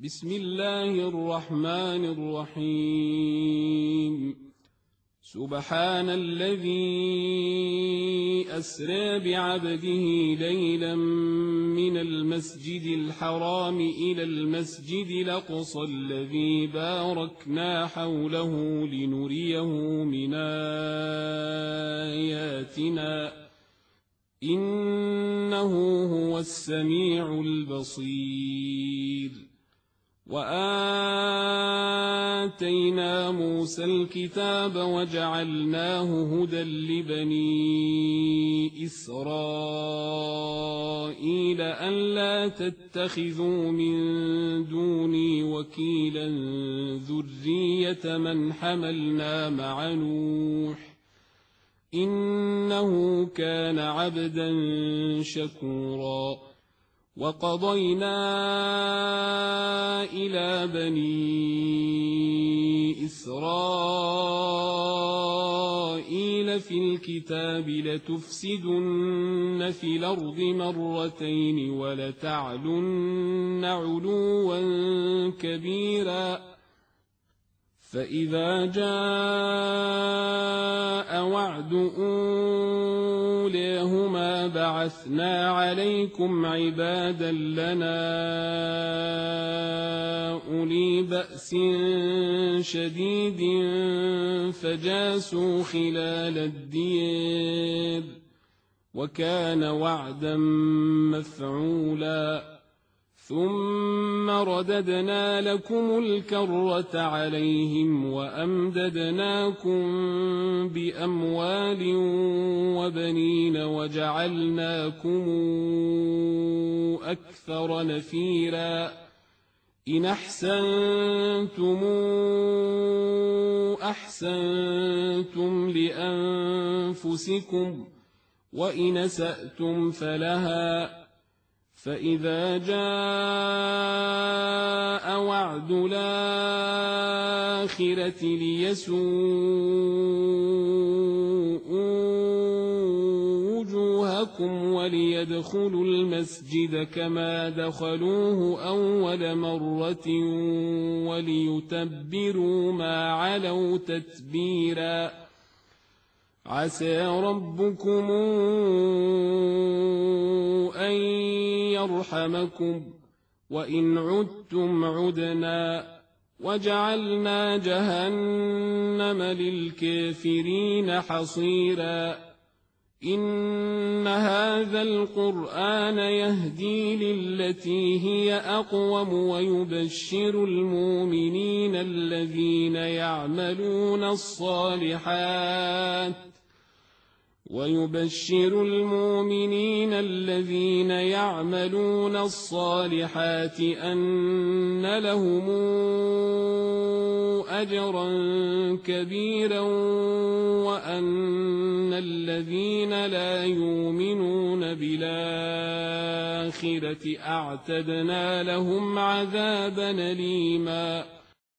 بسم الله الرحمن الرحيم. سبحان الذي أسرى بعبده ليلا من المسجد الحرام إلى المسجد الأقصى الذي باركنا حوله لنريه من آياتنا إنه هو السميع البصير. وآتينا موسى الكتاب وجعلناه هدى لبني إسرائيل ألا تتخذوا من دوني وكيلا ذرية من حملنا مع نوح إنه كان عبدا شكورا. وقضينا إلى بني إسرائيل في الكتاب لتفسدن في الأرض مرتين ولتعلن علوا كبيرا. فإذا جاء وعد أولاهما بعثنا عليكم عبادا لنا أولي بأس شديد فجاسوا خلال الديار وكان وعدا مفعولا. ثم رددنا لكم الكرة عليهم وأمددناكم بأموال وبنين وجعلناكم أكثر نفيرا. إن أحسنتم أحسنتم لأنفسكم وإن أسأتم فلها. فإذا جاء وعد الآخرة ليسوءوا وجوهكم وليدخلوا المسجد كما دخلوه أول مرة وليتبروا ما علوا تتبيرا. عسى ربكم أن يرحمكم وإن عدتم عدنا وجعلنا جهنم للكافرين حصيرا. إن هذا القرآن يهدي للتي هي أقوم ويبشر المؤمنين الذين يعملون الصالحات أن لهم أجرا كبيرا وأن الذين لا يؤمنون بالآخرة أعتدنا لهم عذابا أليما.